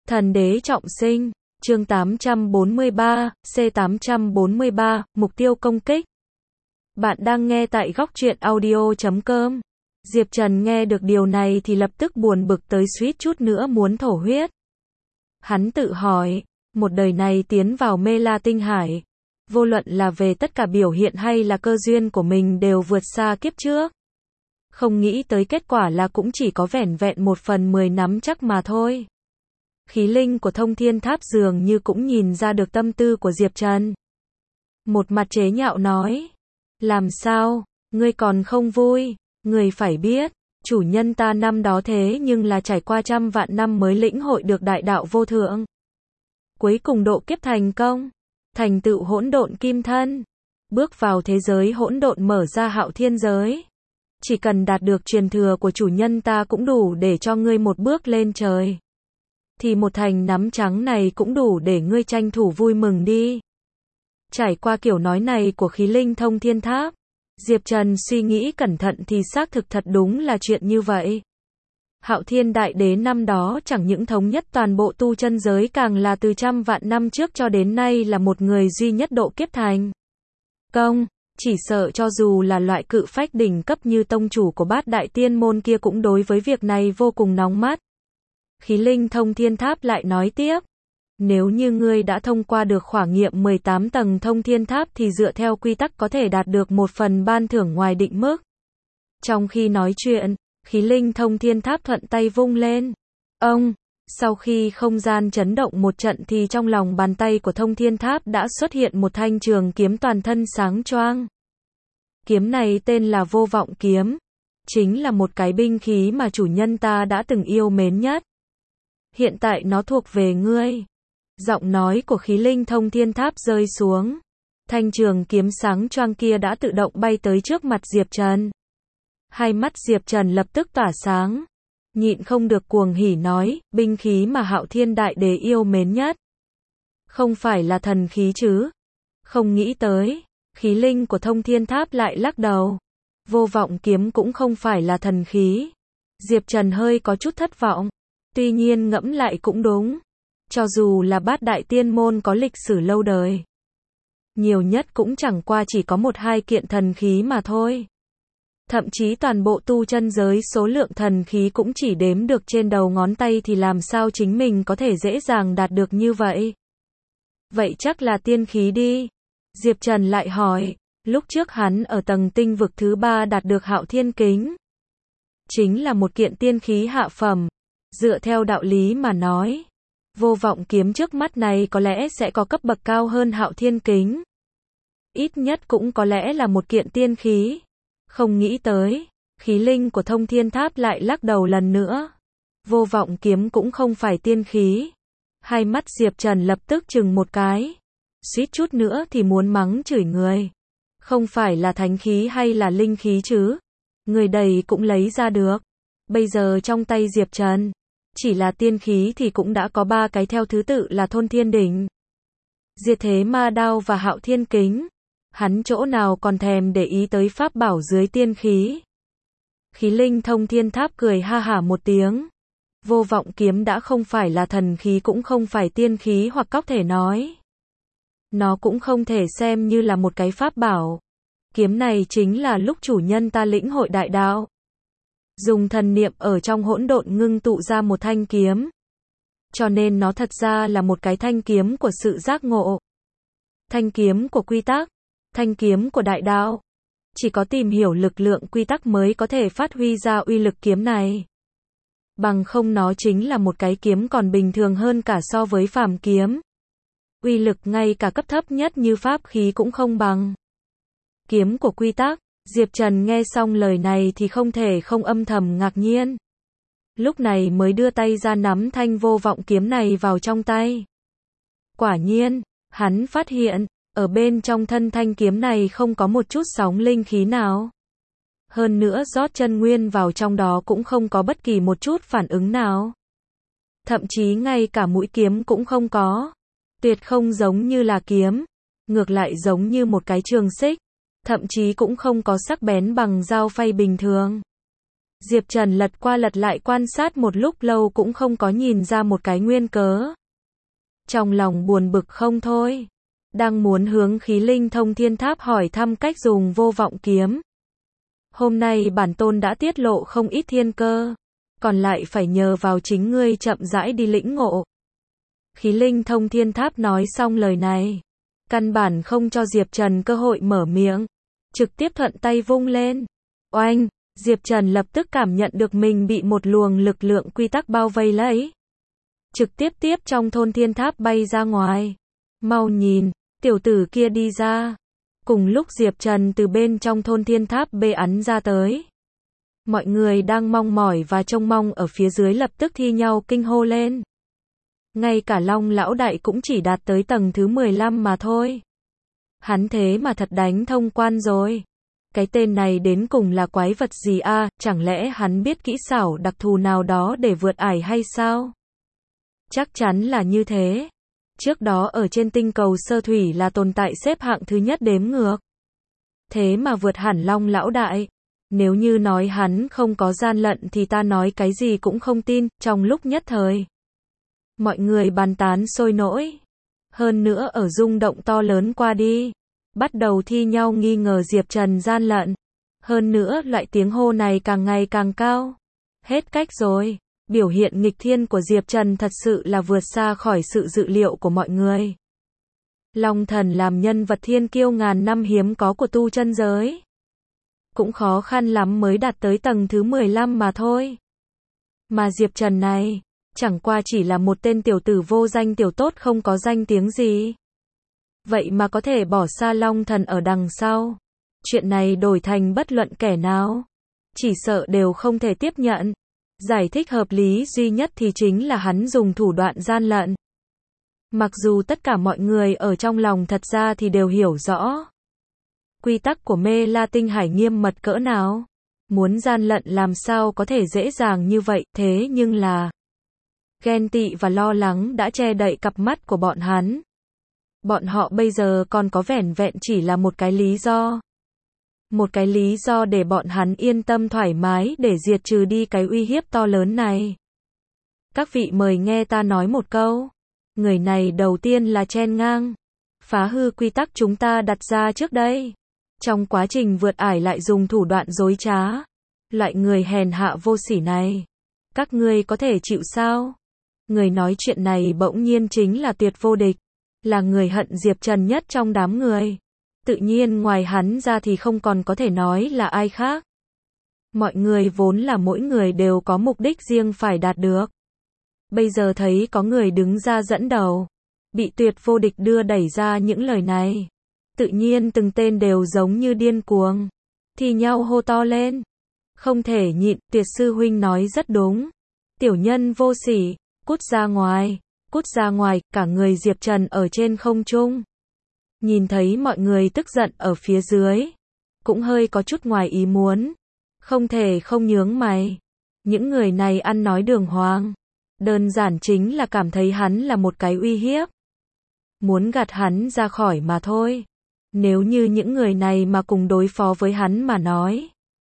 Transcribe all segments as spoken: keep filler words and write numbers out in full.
Thần đế trọng sinh, chương tám trăm bốn mươi ba, C tám trăm bốn mươi ba, mục tiêu công kích. Bạn đang nghe tại góc truyện audio chấm com. Diệp Trần nghe được điều này thì lập tức buồn bực tới suýt chút nữa muốn thổ huyết. Hắn tự hỏi, một đời này tiến vào Mê La Tinh Hải, vô luận là về tất cả biểu hiện hay là cơ duyên của mình đều vượt xa kiếp trước. Không nghĩ tới kết quả là cũng chỉ có vẻn vẹn một phần mười nắm chắc mà thôi. Khí linh của Thông Thiên Tháp dường như cũng nhìn ra được tâm tư của Diệp Trần. Một mặt chế nhạo nói, làm sao, ngươi còn không vui, ngươi phải biết, chủ nhân ta năm đó thế nhưng là trải qua trăm vạn năm mới lĩnh hội được đại đạo vô thượng. Cuối cùng độ kiếp thành công, thành tựu hỗn độn kim thân, bước vào thế giới hỗn độn mở ra hạo thiên giới. Chỉ cần đạt được truyền thừa của chủ nhân ta cũng đủ để cho ngươi một bước lên trời. Thì một thành nắm trắng này cũng đủ để ngươi tranh thủ vui mừng đi. Trải qua kiểu nói này của khí linh Thông Thiên Tháp, Diệp Trần suy nghĩ cẩn thận thì xác thực thật đúng là chuyện như vậy. Hạo Thiên Đại Đế năm đó chẳng những thống nhất toàn bộ tu chân giới, càng là từ trăm vạn năm trước cho đến nay là một người duy nhất độ kiếp thành công. Chỉ sợ cho dù là loại cự phách đỉnh cấp như tông chủ của bát đại tiên môn kia cũng đối với việc này vô cùng nóng mắt. Khí linh Thông Thiên Tháp lại nói tiếp, nếu như ngươi đã thông qua được khảo nghiệm mười tám tầng Thông Thiên Tháp thì dựa theo quy tắc có thể đạt được một phần ban thưởng ngoài định mức. Trong khi nói chuyện, khí linh Thông Thiên Tháp thuận tay vung lên. Ông, sau khi không gian chấn động một trận thì trong lòng bàn tay của Thông Thiên Tháp đã xuất hiện một thanh trường kiếm toàn thân sáng choang. Kiếm này tên là Vô Vọng Kiếm, chính là một cái binh khí mà chủ nhân ta đã từng yêu mến nhất. Hiện tại nó thuộc về ngươi. Giọng nói của khí linh Thông Thiên Tháp rơi xuống. Thanh trường kiếm sáng choang kia đã tự động bay tới trước mặt Diệp Trần. Hai mắt Diệp Trần lập tức tỏa sáng. Nhịn không được cuồng hỉ nói, binh khí mà Hạo Thiên Đại Đế yêu mến nhất. Không phải là thần khí chứ? Không nghĩ tới, khí linh của Thông Thiên Tháp lại lắc đầu. Vô Vọng Kiếm cũng không phải là thần khí. Diệp Trần hơi có chút thất vọng. Tuy nhiên ngẫm lại cũng đúng. Cho dù là bát đại tiên môn có lịch sử lâu đời, nhiều nhất cũng chẳng qua chỉ có một hai kiện thần khí mà thôi. Thậm chí toàn bộ tu chân giới số lượng thần khí cũng chỉ đếm được trên đầu ngón tay thì làm sao chính mình có thể dễ dàng đạt được như vậy. Vậy chắc là tiên khí đi. Diệp Trần lại hỏi, lúc trước hắn ở tầng tinh vực thứ ba đạt được Hạo Thiên Kính. Chính là một kiện tiên khí hạ phẩm. Dựa theo đạo lý mà nói, Vô Vọng Kiếm trước mắt này có lẽ sẽ có cấp bậc cao hơn Hạo Thiên Kính. Ít nhất cũng có lẽ là một kiện tiên khí. Không nghĩ tới, khí linh của Thông Thiên Tháp lại lắc đầu lần nữa. Vô Vọng Kiếm cũng không phải tiên khí. Hai mắt Diệp Trần lập tức chừng một cái. Suýt chút nữa thì muốn mắng chửi người. Không phải là thánh khí hay là linh khí chứ? Người đầy cũng lấy ra được. Bây giờ trong tay Diệp Trần, chỉ là tiên khí thì cũng đã có ba cái theo thứ tự là Thôn Thiên Đỉnh, Diệt Thế Ma Đao và Hạo Thiên Kính. Hắn chỗ nào còn thèm để ý tới pháp bảo dưới tiên khí. Khí linh Thông Thiên Tháp cười ha hả một tiếng. Vô Vọng Kiếm đã không phải là thần khí cũng không phải tiên khí, hoặc có thể nói, nó cũng không thể xem như là một cái pháp bảo. Kiếm này chính là lúc chủ nhân ta lĩnh hội đại đạo, dùng thần niệm ở trong hỗn độn ngưng tụ ra một thanh kiếm. Cho nên nó thật ra là một cái thanh kiếm của sự giác ngộ. Thanh kiếm của quy tắc. Thanh kiếm của đại đạo. Chỉ có tìm hiểu lực lượng quy tắc mới có thể phát huy ra uy lực kiếm này. Bằng không nó chính là một cái kiếm còn bình thường hơn cả so với phàm kiếm. Uy lực ngay cả cấp thấp nhất như pháp khí cũng không bằng. Kiếm của quy tắc. Diệp Trần nghe xong lời này thì không thể không âm thầm ngạc nhiên. Lúc này mới đưa tay ra nắm thanh Vô Vọng Kiếm này vào trong tay. Quả nhiên, hắn phát hiện, ở bên trong thân thanh kiếm này không có một chút sóng linh khí nào. Hơn nữa rót chân nguyên vào trong đó cũng không có bất kỳ một chút phản ứng nào. Thậm chí ngay cả mũi kiếm cũng không có. Tuyệt không giống như là kiếm, ngược lại giống như một cái trường xích. Thậm chí cũng không có sắc bén bằng dao phay bình thường. Diệp Trần lật qua lật lại quan sát một lúc lâu cũng không có nhìn ra một cái nguyên cớ. Trong lòng buồn bực không thôi. Đang muốn hướng Khí Linh Thông Thiên Tháp hỏi thăm cách dùng vô vọng kiếm. Hôm nay bản tôn đã tiết lộ không ít thiên cơ. Còn lại phải nhờ vào chính ngươi chậm rãi đi lĩnh ngộ. Khí Linh Thông Thiên Tháp nói xong lời này. Căn bản không cho Diệp Trần cơ hội mở miệng. Trực tiếp thuận tay vung lên. Oanh! Diệp Trần lập tức cảm nhận được mình bị một luồng lực lượng quy tắc bao vây lấy. Trực tiếp tiếp trong thôn thiên tháp bay ra ngoài. Mau nhìn, tiểu tử kia đi ra. Cùng lúc Diệp Trần từ bên trong thôn thiên tháp bê ắn ra tới. Mọi người đang mong mỏi và trông mong ở phía dưới lập tức thi nhau kinh hô lên. Ngay cả Long lão đại cũng chỉ đạt tới tầng thứ mười lăm mà thôi. Hắn thế mà thật đánh thông quan rồi. Cái tên này đến cùng là quái vật gì a, à? Chẳng lẽ hắn biết kỹ xảo đặc thù nào đó để vượt ải hay sao? Chắc chắn là như thế. Trước đó ở trên tinh cầu sơ thủy là tồn tại xếp hạng thứ nhất đếm ngược. Thế mà vượt hẳn Long lão đại. Nếu như nói hắn không có gian lận thì ta nói cái gì cũng không tin, trong lúc nhất thời. Mọi người bàn tán sôi nổi. Hơn nữa ở rung động to lớn qua đi. Bắt đầu thi nhau nghi ngờ Diệp Trần gian lận. Hơn nữa loại tiếng hô này càng ngày càng cao. Hết cách rồi. Biểu hiện nghịch thiên của Diệp Trần thật sự là vượt xa khỏi sự dự liệu của mọi người. Long thần làm nhân vật thiên kiêu ngàn năm hiếm có của tu chân giới. Cũng khó khăn lắm mới đạt tới tầng thứ mười lăm mà thôi. Mà Diệp Trần này, chẳng qua chỉ là một tên tiểu tử vô danh tiểu tốt không có danh tiếng gì. Vậy mà có thể bỏ xa Long thần ở đằng sau. Chuyện này đổi thành bất luận kẻ nào. Chỉ sợ đều không thể tiếp nhận. Giải thích hợp lý duy nhất thì chính là hắn dùng thủ đoạn gian lận. Mặc dù tất cả mọi người ở trong lòng thật ra thì đều hiểu rõ. Quy tắc của Mê La Tinh Hải nghiêm mật cỡ nào. Muốn gian lận làm sao có thể dễ dàng như vậy, thế nhưng là ghen tị và lo lắng đã che đậy cặp mắt của bọn hắn. Bọn họ bây giờ còn có vẻn vẹn chỉ là một cái lý do. Một cái lý do để bọn hắn yên tâm thoải mái để diệt trừ đi cái uy hiếp to lớn này. Các vị mời nghe ta nói một câu. Người này đầu tiên là chen ngang. Phá hư quy tắc chúng ta đặt ra trước đây. Trong quá trình vượt ải lại dùng thủ đoạn dối trá. Loại người hèn hạ vô sỉ này. Các ngươi có thể chịu sao? Người nói chuyện này bỗng nhiên chính là Tuyệt Vô Địch. Là người hận Diệp Trần nhất trong đám người. Tự nhiên ngoài hắn ra thì không còn có thể nói là ai khác. Mọi người vốn là mỗi người đều có mục đích riêng phải đạt được. Bây giờ thấy có người đứng ra dẫn đầu. Bị Tuyệt Vô Địch đưa đẩy ra những lời này. Tự nhiên từng tên đều giống như điên cuồng. Thì nhau hô to lên. Không thể nhịn, Tuyệt sư huynh nói rất đúng. Tiểu nhân vô sỉ, cút ra ngoài, cút ra ngoài, cả người Diệp Trần ở trên không trung. Nhìn thấy mọi người tức giận ở phía dưới. Cũng hơi có chút ngoài ý muốn. Không thể không nhướng mày. Những người này ăn nói đường hoàng. Đơn giản chính là cảm thấy hắn là một cái uy hiếp. Muốn gạt hắn ra khỏi mà thôi. Nếu như những người này mà cùng đối phó với hắn mà nói.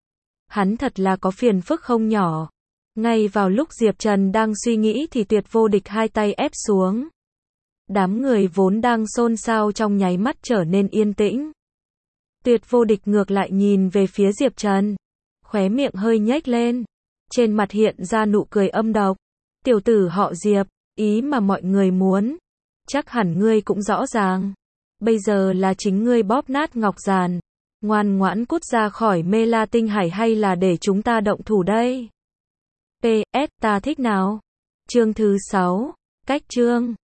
Hắn thật là có phiền phức không nhỏ. Ngay vào lúc Diệp Trần đang suy nghĩ thì Tuyệt Vô Địch hai tay ép xuống. Đám người vốn đang xôn xao trong nháy mắt trở nên yên tĩnh. Tuyệt Vô Địch ngược lại nhìn về phía Diệp Trần. Khóe miệng hơi nhếch lên. Trên mặt hiện ra nụ cười âm độc. Tiểu tử họ Diệp, ý mà mọi người muốn. Chắc hẳn ngươi cũng rõ ràng. Bây giờ là chính ngươi bóp nát ngọc giàn. Ngoan ngoãn cút ra khỏi Mê La Tinh Hải hay là để chúng ta động thủ đây? pê ét ta thích nào? Chương thứ sáu. Cách chương.